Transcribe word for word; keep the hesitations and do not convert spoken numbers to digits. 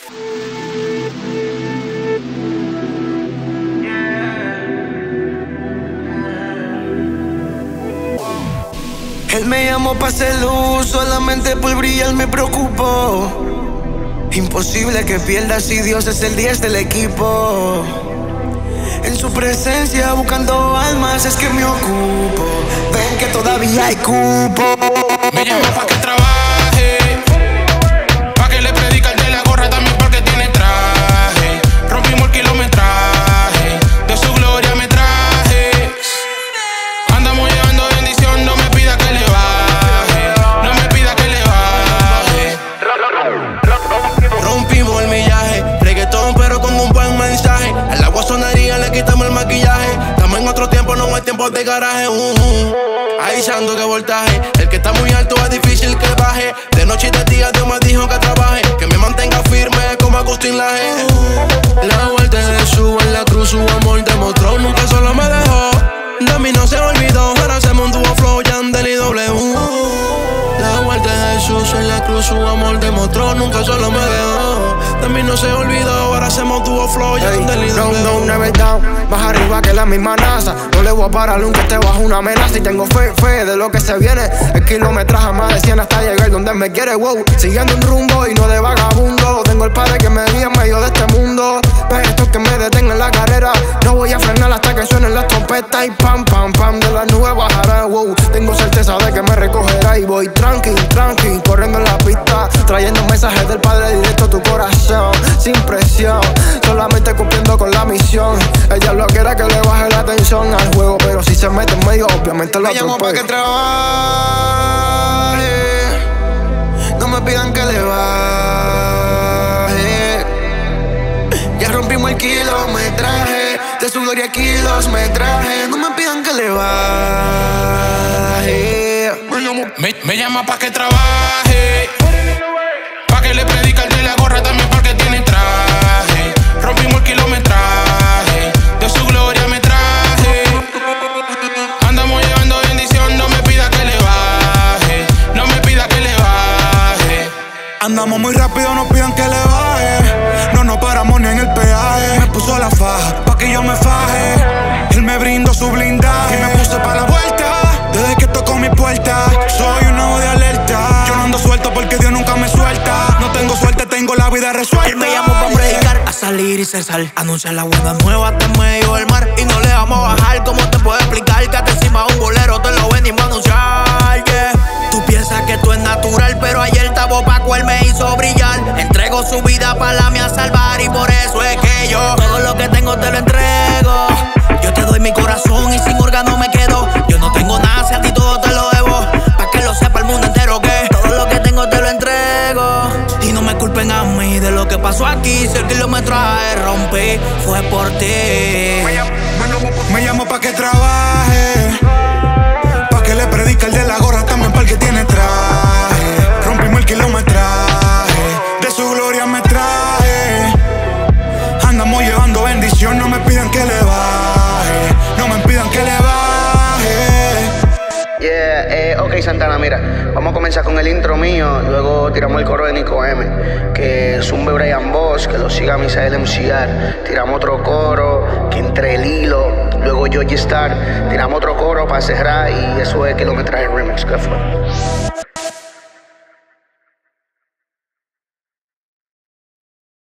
Él me llamó pa' hacer luz, solamente por brillar me preocupo. Imposible que pierda si Dios es el diez del equipo. En su presencia buscando almas es que me ocupo. Ven que todavía hay cupo. Me llama pa' que trabaje, pa' que le predica el de la gorra también porque tiene traje. Rompimos el kilometraje, de su gloria me traje. Andamos llevando bendición, no me pida que le baje, no me pida que le baje. Rompimos el millaje, reggaetón pero con un buen mensaje. A la guasonería le quitamos el maquillaje. Estamos en otro tiempo, no hay tiempo de garaje. uh, uh. Ahí Sando que voltaje, el que está muy alto es difícil que baje. De noche y de día Dios me dijo que trabaje, que me mantenga firme como Agustín Laje. La vuelta de Jesús en la cruz, su amor demostró, nunca solo me dejó. De mí no se olvidó, ahora hacemos un dúo flow, Yandel y W. La vuelta de Jesús en la cruz, su amor demostró, nunca solo me dejó. De mí no se olvidó, ahora hacemos dúo flow, Yandel y W. No, no, never down, más arriba que la misma NASA. No le voy a parar nunca esté bajo una amenaza. Y tengo fe, fe de lo que se viene. El kilometraje más de cien hasta llegar donde me quiere, wow. Siguiendo un rumbo y no de vagabundo. Tengo el padre que me guía en medio de este mundo. Ve esto que me detenga en la carrera. No voy a frenar hasta que suenen las trompetas. Y pam, pam, pam, de las nubes bajará, wow. Tengo certeza de que me recogerá. Y voy tranqui, tranqui, corriendo en la pista, trayendo mensajes del Padre directo a tu corazón. Sin presión, solamente cumpliendo con la misión. Ella lo quiere que le baje la atención al juego, pero si se mete en medio, obviamente lo atropello. Me llamo pa' que trabaje, no me pidan que le baje. Ya rompimos el kilometraje, de su gloria kilos me traje. No me pidan que le baje. Me, me llama pa' que trabaje, pa' que le predica el de la gorra también porque tiene traje. Rompimos el kilometraje, de su gloria me traje. Andamos llevando bendición, no me pida que le baje, no me pida que le baje. Andamos muy rápido, no pidan que le baje. No nos paramos ni en el peaje. Me puso la faja pa' que yo me faje. Él me brindó su blindaje y me puse pa' la vuelta. Desde que tocó mi puerta, soy un nuevo de alerta. Yo no ando suelto porque Dios nunca me suelta. No tengo suerte, tengo la vida resuelta. Él me llamó para predicar, a salir y cesar, anunciar la buena nueva hasta en medio del mar. Y no le vamos a bajar, ¿cómo te puedo explicar? Que hasta encima de un bolero te lo venimos a anunciar, yeah. Tú piensas que esto es natural, pero ayer Tabo Paco él me hizo brillar. Entregó su vida para la mía salvar. Y por eso es que yo todo lo que tengo te lo entrego. Yo te doy mi corazón y sin órgano me quedo. Yo no tengo nada, si a ti todo te lo debo. Pa' que lo sepa el mundo entero que todo lo que tengo te lo entrego. Y no me culpen a mí de lo que pasó aquí. Si el kilometraje rompí, fue por ti. Me llamo pa' que trabaje, pa' que le predica el de la gorra también pa' el que tiene traje. Rompimos el kilometraje, de su gloria me traje. Andamos llevando bendición, no me pidan que le baje, no me pidan que le baje. Yeah, eh, ok Santana, mira, vamos a comenzar con el intro mío, luego tiramos el coro de Nico M, que zumbe Brian Boss, que lo siga Misael M C R, tiramos otro coro, que entre el hilo, luego Georgie Star, tiramos otro coro para cerrar y eso es Kilometraje Remix, ¿qué fue?